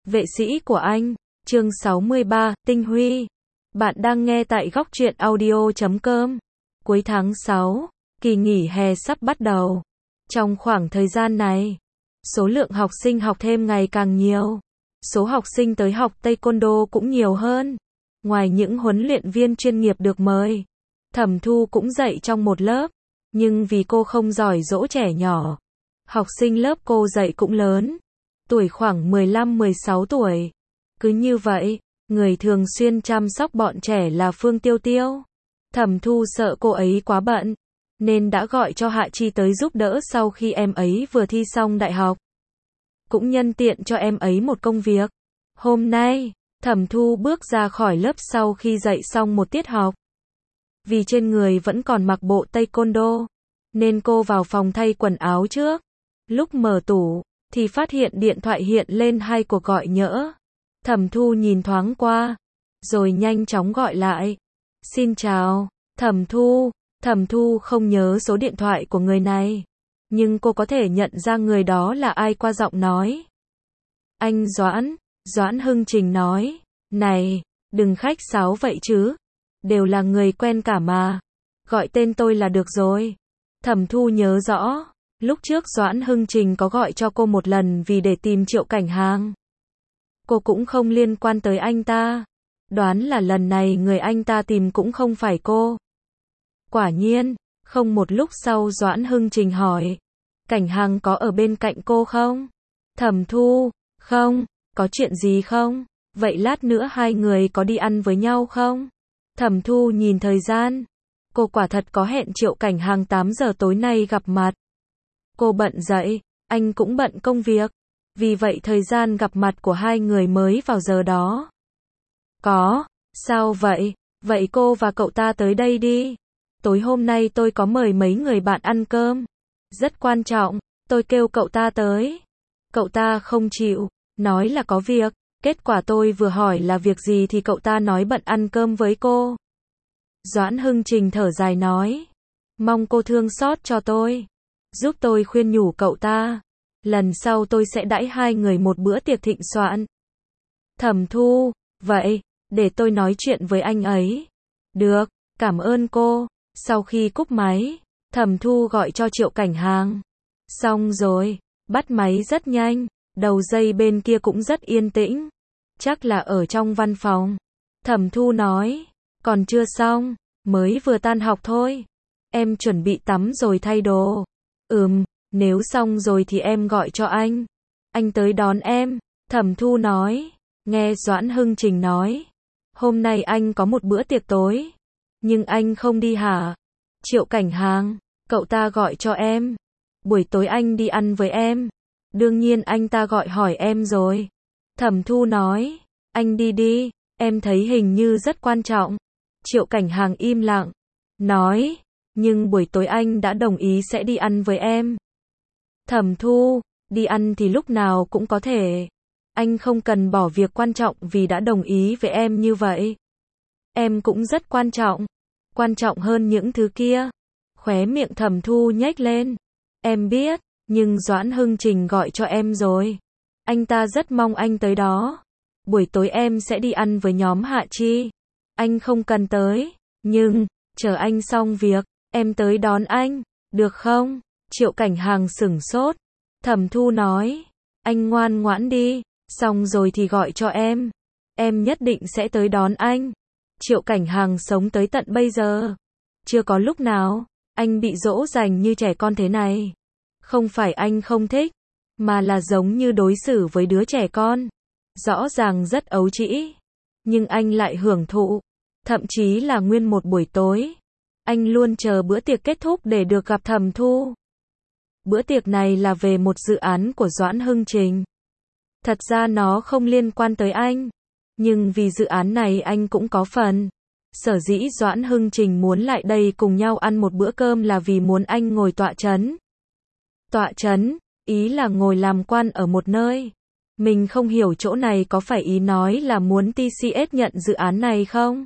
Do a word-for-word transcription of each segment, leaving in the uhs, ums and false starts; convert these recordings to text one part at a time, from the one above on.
Vệ sĩ của anh, chương sáu mươi ba, Tinh Huy. Bạn đang nghe tại góc truyện audio chấm com. Cuối tháng sáu, kỳ nghỉ hè sắp bắt đầu. Trong khoảng thời gian này, số lượng học sinh học thêm ngày càng nhiều. Số học sinh tới học Taekwondo cũng nhiều hơn. Ngoài những huấn luyện viên chuyên nghiệp được mời, Thẩm Thu cũng dạy trong một lớp. Nhưng vì cô không giỏi dỗ trẻ nhỏ, học sinh lớp cô dạy cũng lớn. Tuổi khoảng mười lăm mười sáu tuổi. Cứ như vậy, người thường xuyên chăm sóc bọn trẻ là Phương Tiêu Tiêu. Thẩm Thu sợ cô ấy quá bận, nên đã gọi cho Hạ Chi tới giúp đỡ sau khi em ấy vừa thi xong đại học. Cũng nhân tiện cho em ấy một công việc. Hôm nay, Thẩm Thu bước ra khỏi lớp sau khi dạy xong một tiết học. Vì trên người vẫn còn mặc bộ Taekwondo, nên cô vào phòng thay quần áo trước. Lúc mở tủ, thì phát hiện điện thoại hiện lên hai cuộc gọi nhỡ. Thẩm Thu nhìn thoáng qua, rồi nhanh chóng gọi lại. Xin chào, Thẩm Thu. Thẩm Thu không nhớ số điện thoại của người này, nhưng cô có thể nhận ra người đó là ai qua giọng nói. Anh Doãn, Doãn Hưng Trình nói. Này, đừng khách sáo vậy chứ. Đều là người quen cả mà. Gọi tên tôi là được rồi. Thẩm Thu nhớ rõ, lúc trước Doãn Hưng Trình có gọi cho cô một lần vì để tìm Triệu Cảnh Hàng. Cô cũng không liên quan tới anh ta. Đoán là lần này người anh ta tìm cũng không phải cô. Quả nhiên, không một lúc sau Doãn Hưng Trình hỏi. Cảnh Hàng có ở bên cạnh cô không? Thẩm Thu, không. Có chuyện gì không? Vậy lát nữa hai người có đi ăn với nhau không? Thẩm Thu nhìn thời gian. Cô quả thật có hẹn Triệu Cảnh Hàng tám giờ tối nay gặp mặt. Cô bận dậy, anh cũng bận công việc. Vì vậy thời gian gặp mặt của hai người mới vào giờ đó. Có, sao vậy? Vậy cô và cậu ta tới đây đi. Tối hôm nay tôi có mời mấy người bạn ăn cơm. Rất quan trọng, tôi kêu cậu ta tới. Cậu ta không chịu, nói là có việc. Kết quả tôi vừa hỏi là việc gì thì cậu ta nói bận ăn cơm với cô. Doãn Hưng Trình thở dài nói. Mong cô thương xót cho tôi. Giúp tôi khuyên nhủ cậu ta. Lần sau tôi sẽ đãi hai người một bữa tiệc thịnh soạn. Thẩm Thu, vậy, để tôi nói chuyện với anh ấy. Được, cảm ơn cô. Sau khi cúp máy, Thẩm Thu gọi cho Triệu Cảnh Hàng. Xong rồi, bắt máy rất nhanh, đầu dây bên kia cũng rất yên tĩnh. Chắc là ở trong văn phòng. Thẩm Thu nói, còn chưa xong, mới vừa tan học thôi. Em chuẩn bị tắm rồi thay đồ. Ừm, nếu xong rồi thì em gọi cho anh. Anh tới đón em. Thẩm Thu nói, nghe Doãn Hưng Trình nói. Hôm nay anh có một bữa tiệc tối. Nhưng anh không đi hả? Triệu Cảnh Hàng, cậu ta gọi cho em. Buổi tối anh đi ăn với em. Đương nhiên anh ta gọi hỏi em rồi. Thẩm Thu nói, anh đi đi, em thấy hình như rất quan trọng. Triệu Cảnh Hàng im lặng, nói, nhưng buổi tối anh đã đồng ý sẽ đi ăn với em. Thẩm Thu, đi ăn thì lúc nào cũng có thể. Anh không cần bỏ việc quan trọng vì đã đồng ý với em như vậy. Em cũng rất quan trọng. Quan trọng hơn những thứ kia. Khóe miệng Thẩm Thu nhếch lên. Em biết, nhưng Doãn Hưng Trình gọi cho em rồi. Anh ta rất mong anh tới đó. Buổi tối em sẽ đi ăn với nhóm Hạ Chi. Anh không cần tới, nhưng, chờ anh xong việc, em tới đón anh, được không? Triệu Cảnh Hàng sửng sốt. Thẩm Thu nói, anh ngoan ngoãn đi, xong rồi thì gọi cho em. Em nhất định sẽ tới đón anh. Triệu Cảnh Hàng sống tới tận bây giờ. Chưa có lúc nào, anh bị dỗ dành như trẻ con thế này. Không phải anh không thích, mà là giống như đối xử với đứa trẻ con. Rõ ràng rất ấu trĩ, nhưng anh lại hưởng thụ. Thậm chí là nguyên một buổi tối, anh luôn chờ bữa tiệc kết thúc để được gặp Thẩm Thu. Bữa tiệc này là về một dự án của Doãn Hưng Trình. Thật ra nó không liên quan tới anh, nhưng vì dự án này anh cũng có phần. Sở dĩ Doãn Hưng Trình muốn lại đây cùng nhau ăn một bữa cơm là vì muốn anh ngồi tọa chấn. Tọa chấn, ý là ngồi làm quan ở một nơi. Mình không hiểu chỗ này có phải ý nói là muốn tê xê ét nhận dự án này không?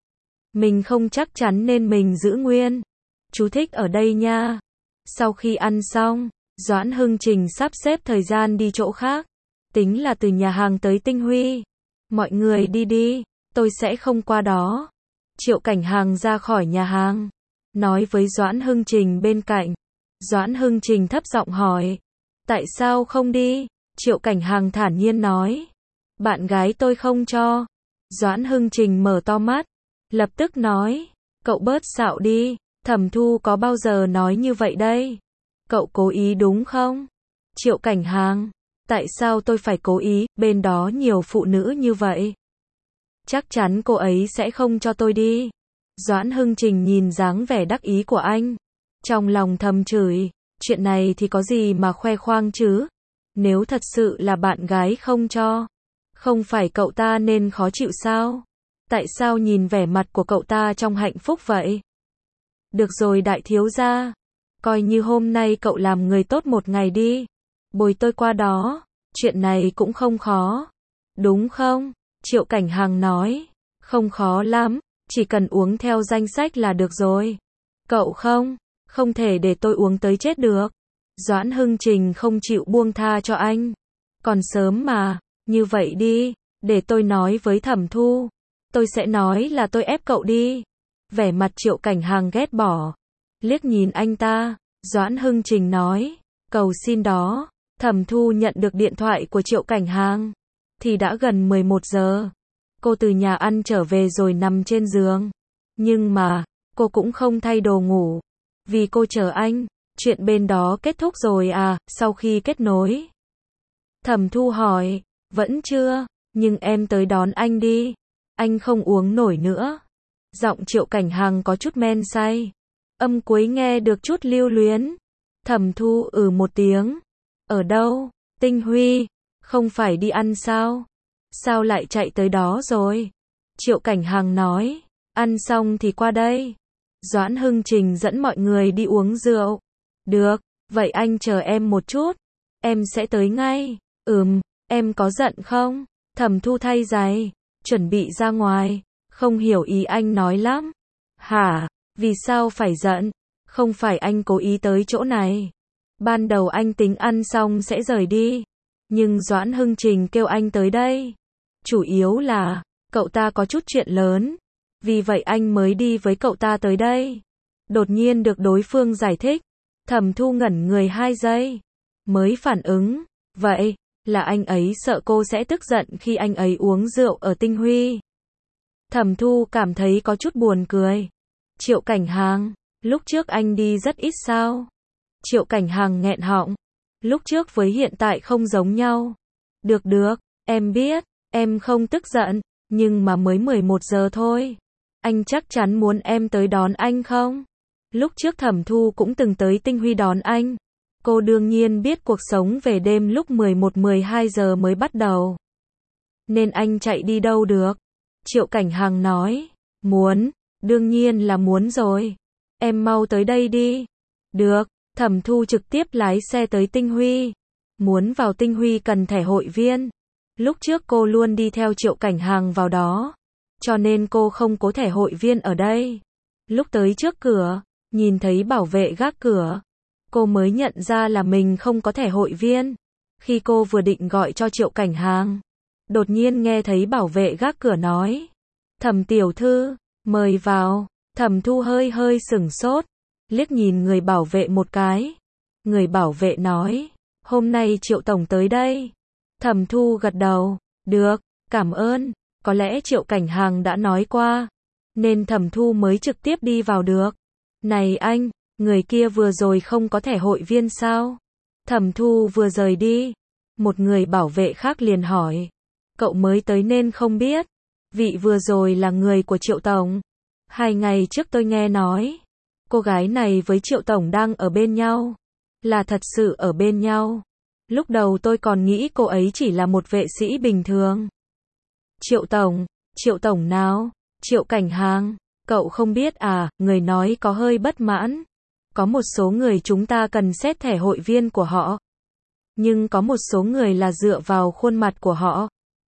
Mình không chắc chắn nên mình giữ nguyên. Chú thích ở đây nha. Sau khi ăn xong, Doãn Hưng Trình sắp xếp thời gian đi chỗ khác. tính là từ nhà hàng tới Tinh Huy. Mọi người đi đi, tôi sẽ không qua đó. Triệu Cảnh Hàng ra khỏi nhà hàng, nói với Doãn Hưng Trình bên cạnh. Doãn Hưng Trình thấp giọng hỏi, tại sao không đi? Triệu Cảnh Hàng thản nhiên nói, bạn gái tôi không cho. Doãn Hưng Trình mở to mắt, lập tức nói, cậu bớt xạo đi, Thẩm Thu có bao giờ nói như vậy đây? Cậu cố ý đúng không? Triệu Cảnh Hàng, tại sao tôi phải cố ý, bên đó nhiều phụ nữ như vậy. Chắc chắn cô ấy sẽ không cho tôi đi. Doãn Hưng Trình nhìn dáng vẻ đắc ý của anh, trong lòng thầm chửi, chuyện này thì có gì mà khoe khoang chứ? Nếu thật sự là bạn gái không cho, không phải cậu ta nên khó chịu sao? Tại sao nhìn vẻ mặt của cậu ta trong hạnh phúc vậy? Được rồi đại thiếu gia, coi như hôm nay cậu làm người tốt một ngày đi, bồi tôi qua đó, chuyện này cũng không khó, đúng không? Triệu Cảnh Hàng nói, không khó lắm, chỉ cần uống theo danh sách là được rồi. Cậu không, không thể để tôi uống tới chết được. Doãn Hưng Trình không chịu buông tha cho anh. Còn sớm mà, như vậy đi, để tôi nói với Thẩm Thu. Tôi sẽ nói là tôi ép cậu đi. Vẻ mặt Triệu Cảnh Hàng ghét bỏ, liếc nhìn anh ta, Doãn Hưng Trình nói, cầu xin đó. Thẩm Thu nhận được điện thoại của Triệu Cảnh Hàng, thì đã gần mười một giờ. Cô từ nhà ăn trở về rồi nằm trên giường. Nhưng mà, cô cũng không thay đồ ngủ, vì cô chờ anh. Chuyện bên đó kết thúc rồi à? Sau khi kết nối, Thẩm Thu hỏi, vẫn chưa, nhưng em tới đón anh đi. Anh không uống nổi nữa. Giọng Triệu Cảnh Hàng có chút men say, âm cuối nghe được chút lưu luyến. Thẩm Thu ừ một tiếng. Ở đâu? Tinh Huy. Không phải đi ăn sao? Sao lại chạy tới đó rồi? Triệu Cảnh Hàng nói, ăn xong thì qua đây. Doãn Hưng Trình dẫn mọi người đi uống rượu. Được, vậy anh chờ em một chút. Em sẽ tới ngay. Ừm, em có giận không? Thẩm Thu thay giày, chuẩn bị ra ngoài. Không hiểu ý anh nói lắm. Hả? Vì sao phải giận? Không phải anh cố ý tới chỗ này. Ban đầu anh tính ăn xong sẽ rời đi. Nhưng Doãn Hưng Trình kêu anh tới đây. Chủ yếu là, cậu ta có chút chuyện lớn. Vì vậy anh mới đi với cậu ta tới đây. Đột nhiên được đối phương giải thích. Thẩm Thu ngẩn người hai giây, mới phản ứng, vậy, là anh ấy sợ cô sẽ tức giận khi anh ấy uống rượu ở Tinh Huy. Thẩm Thu cảm thấy có chút buồn cười. Triệu Cảnh Hàng, lúc trước anh đi rất ít sao? Triệu Cảnh Hàng nghẹn họng, lúc trước với hiện tại không giống nhau. Được được, em biết, em không tức giận, nhưng mà mới mười một giờ thôi. Anh chắc chắn muốn em tới đón anh không? Lúc trước Thẩm Thu cũng từng tới Tinh Huy đón anh. Cô đương nhiên biết cuộc sống về đêm lúc mười một mười hai giờ mới bắt đầu. Nên anh chạy đi đâu được? Triệu Cảnh Hàng nói, muốn, đương nhiên là muốn rồi. Em mau tới đây đi. Được, Thẩm Thu trực tiếp lái xe tới Tinh Huy. Muốn vào Tinh Huy cần thẻ hội viên. Lúc trước cô luôn đi theo Triệu Cảnh Hàng vào đó, cho nên cô không có thẻ hội viên ở đây. Lúc tới trước cửa, nhìn thấy bảo vệ gác cửa, cô mới nhận ra là mình không có thẻ hội viên. Khi cô vừa định gọi cho Triệu Cảnh Hàng, đột nhiên nghe thấy bảo vệ gác cửa nói, Thẩm tiểu thư, mời vào. Thẩm Thu hơi hơi sửng sốt, liếc nhìn người bảo vệ một cái. Người bảo vệ nói, hôm nay Triệu tổng tới đây. Thẩm Thu gật đầu, được, cảm ơn. Có lẽ Triệu Cảnh Hàng đã nói qua, nên Thẩm Thu mới trực tiếp đi vào được. Này anh, người kia vừa rồi không có thẻ hội viên sao? Thẩm Thu vừa rời đi, một người bảo vệ khác liền hỏi, cậu mới tới nên không biết. Vị vừa rồi là người của Triệu tổng. Hai ngày trước tôi nghe nói, cô gái này với Triệu tổng đang ở bên nhau. Là thật sự ở bên nhau. Lúc đầu tôi còn nghĩ cô ấy chỉ là một vệ sĩ bình thường. Triệu tổng, Triệu tổng nào? Triệu Cảnh Hàng, cậu không biết à? Người nói có hơi bất mãn. Có một số người chúng ta cần xét thẻ hội viên của họ. Nhưng có một số người là dựa vào khuôn mặt của họ.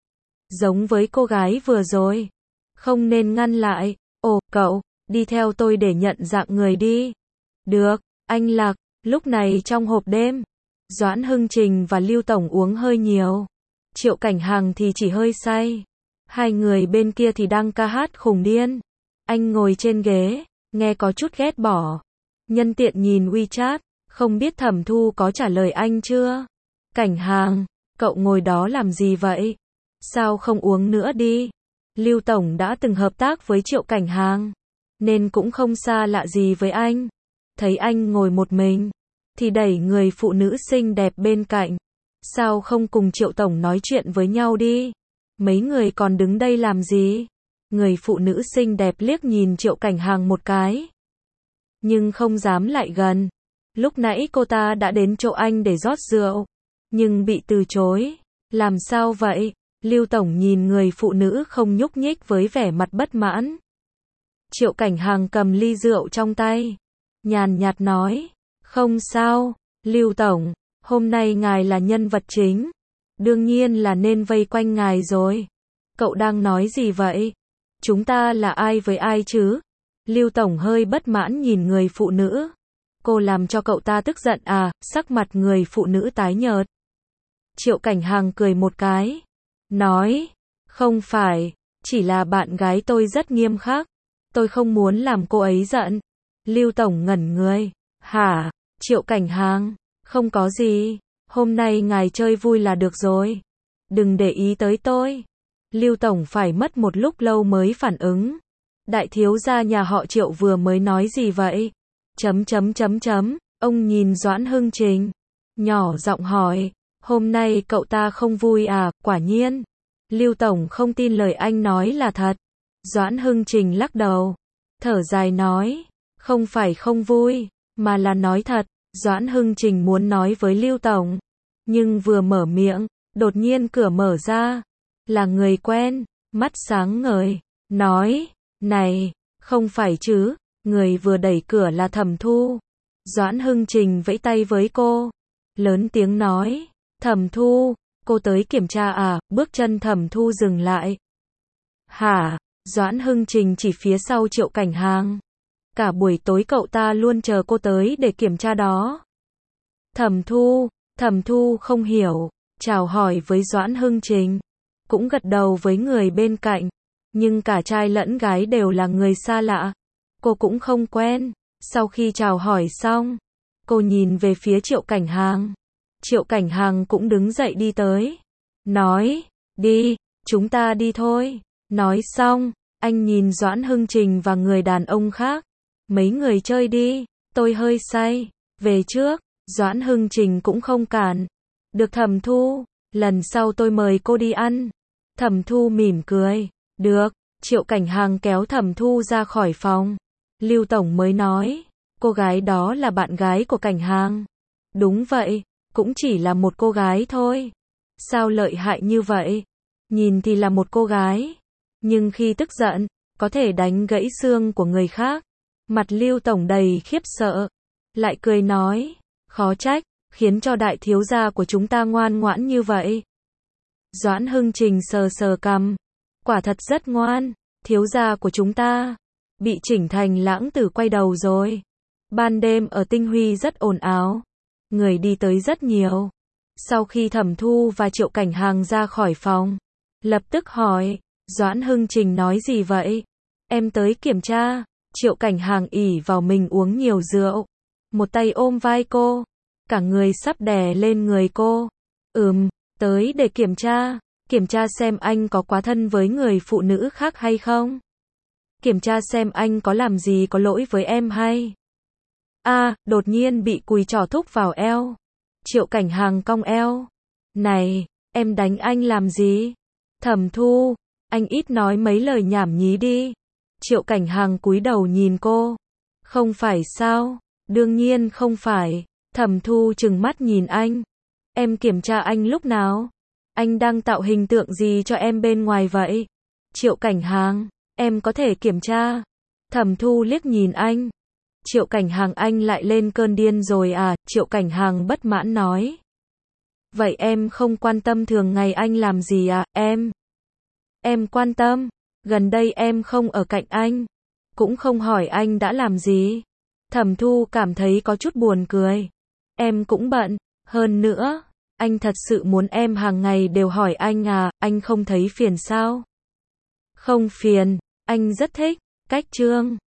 Giống với cô gái vừa rồi. Không nên ngăn lại. Ồ, cậu, đi theo tôi để nhận dạng người đi. Được, anh Lạc. Lúc này trong hộp đêm, Doãn Hưng Trình và Lưu tổng uống hơi nhiều. Triệu Cảnh Hàng thì chỉ hơi say. Hai người bên kia thì đang ca hát khùng điên. Anh ngồi trên ghế, nghe có chút ghét bỏ. Nhân tiện nhìn WeChat, không biết Thẩm Thu có trả lời anh chưa? Cảnh Hàng, cậu ngồi đó làm gì vậy? Sao không uống nữa đi? Lưu Tổng đã từng hợp tác với Triệu Cảnh Hàng, nên cũng không xa lạ gì với anh. Thấy anh ngồi một mình, thì đẩy người phụ nữ xinh đẹp bên cạnh. Sao không cùng Triệu Tổng nói chuyện với nhau đi? Mấy người còn đứng đây làm gì? Người phụ nữ xinh đẹp liếc nhìn Triệu Cảnh Hàng một cái, nhưng không dám lại gần. Lúc nãy cô ta đã đến chỗ anh để rót rượu, nhưng bị từ chối. Làm sao vậy? Lưu Tổng nhìn người phụ nữ không nhúc nhích với vẻ mặt bất mãn. Triệu Cảnh Hàng cầm ly rượu trong tay, nhàn nhạt nói, không sao, Lưu Tổng, hôm nay ngài là nhân vật chính, đương nhiên là nên vây quanh ngài rồi. Cậu đang nói gì vậy? Chúng ta là ai với ai chứ? Lưu Tổng hơi bất mãn nhìn người phụ nữ. Cô làm cho cậu ta tức giận à? Sắc mặt người phụ nữ tái nhợt. Triệu Cảnh Hàng cười một cái, nói, không phải, chỉ là bạn gái tôi rất nghiêm khắc, tôi không muốn làm cô ấy giận. Lưu Tổng ngẩn người, hả? Triệu Cảnh Hàng, không có gì, hôm nay ngài chơi vui là được rồi, đừng để ý tới tôi. Lưu Tổng phải mất một lúc lâu mới phản ứng. Đại thiếu gia nhà họ Triệu vừa mới nói gì vậy? Chấm chấm chấm chấm, ông nhìn Doãn Hưng Trình, nhỏ giọng hỏi, hôm nay cậu ta không vui à? Quả nhiên. Lưu Tổng không tin lời anh nói là thật. Doãn Hưng Trình lắc đầu, thở dài nói, không phải không vui, mà là nói thật. Doãn Hưng Trình muốn nói với Lưu Tổng, nhưng vừa mở miệng, đột nhiên cửa mở ra, là người quen, mắt sáng ngời, nói, này, không phải chứ? Người vừa đẩy cửa là Thẩm Thu. Doãn Hưng Trình vẫy tay với cô, lớn tiếng nói, Thẩm Thu, cô tới kiểm tra à? Bước chân Thẩm Thu dừng lại. Hả? Doãn Hưng Trình chỉ phía sau Triệu Cảnh Hàng. Cả buổi tối cậu ta luôn chờ cô tới để kiểm tra đó. Thẩm Thu, Thẩm Thu không hiểu, chào hỏi với Doãn Hưng Trình, cũng gật đầu với người bên cạnh, nhưng cả trai lẫn gái đều là người xa lạ, cô cũng không quen. Sau khi chào hỏi xong, cô nhìn về phía Triệu Cảnh Hàng. Triệu Cảnh Hàng cũng đứng dậy đi tới, nói, đi, chúng ta đi thôi. Nói xong, anh nhìn Doãn Hưng Trình và người đàn ông khác, mấy người chơi đi, tôi hơi say, về trước. Doãn Hưng Trình cũng không cản, được Thẩm Thu, lần sau tôi mời cô đi ăn. Thẩm Thu mỉm cười, được. Triệu Cảnh Hàng kéo Thẩm Thu ra khỏi phòng. Lưu Tổng mới nói, cô gái đó là bạn gái của Cảnh Hàng. Đúng vậy, cũng chỉ là một cô gái thôi. Sao lợi hại như vậy? Nhìn thì là một cô gái, nhưng khi tức giận, có thể đánh gãy xương của người khác. Mặt Lưu Tổng đầy khiếp sợ, lại cười nói, khó trách, khiến cho đại thiếu gia của chúng ta ngoan ngoãn như vậy. Doãn Hưng Trình sờ sờ cằm, quả thật rất ngoan, thiếu gia của chúng ta bị chỉnh thành lãng tử quay đầu rồi. Ban đêm ở Tinh Huy rất ồn ào, người đi tới rất nhiều. Sau khi Thẩm Thu và Triệu Cảnh Hàng ra khỏi phòng, lập tức hỏi, Doãn Hưng Trình nói gì vậy? Em tới kiểm tra. Triệu Cảnh Hàng ỉ vào mình uống nhiều rượu, một tay ôm vai cô, cả người sắp đè lên người cô. Ừm, tới để kiểm tra, kiểm tra xem anh có quá thân với người phụ nữ khác hay không. Kiểm tra xem anh có làm gì có lỗi với em hay. A, à, đột nhiên bị cùi trỏ thúc vào eo. Triệu Cảnh Hàng cong eo. Này, em đánh anh làm gì? Thẩm Thu, anh ít nói mấy lời nhảm nhí đi. Triệu Cảnh Hàng cúi đầu nhìn cô. Không phải sao? Đương nhiên không phải. Thẩm Thu trừng mắt nhìn anh. Em kiểm tra anh lúc nào? Anh đang tạo hình tượng gì cho em bên ngoài vậy? Triệu Cảnh Hàng, em có thể kiểm tra. Thẩm Thu liếc nhìn anh. Triệu Cảnh Hàng, anh lại lên cơn điên rồi à? Triệu Cảnh Hàng bất mãn nói. Vậy em không quan tâm thường ngày anh làm gì à? Em. Em quan tâm. Gần đây em không ở cạnh anh, cũng không hỏi anh đã làm gì. Thẩm Thu cảm thấy có chút buồn cười. Em cũng bận, hơn nữa, Anh thật sự muốn em hàng ngày đều hỏi anh à, anh không thấy phiền sao? Không phiền, anh rất thích. Cách Trương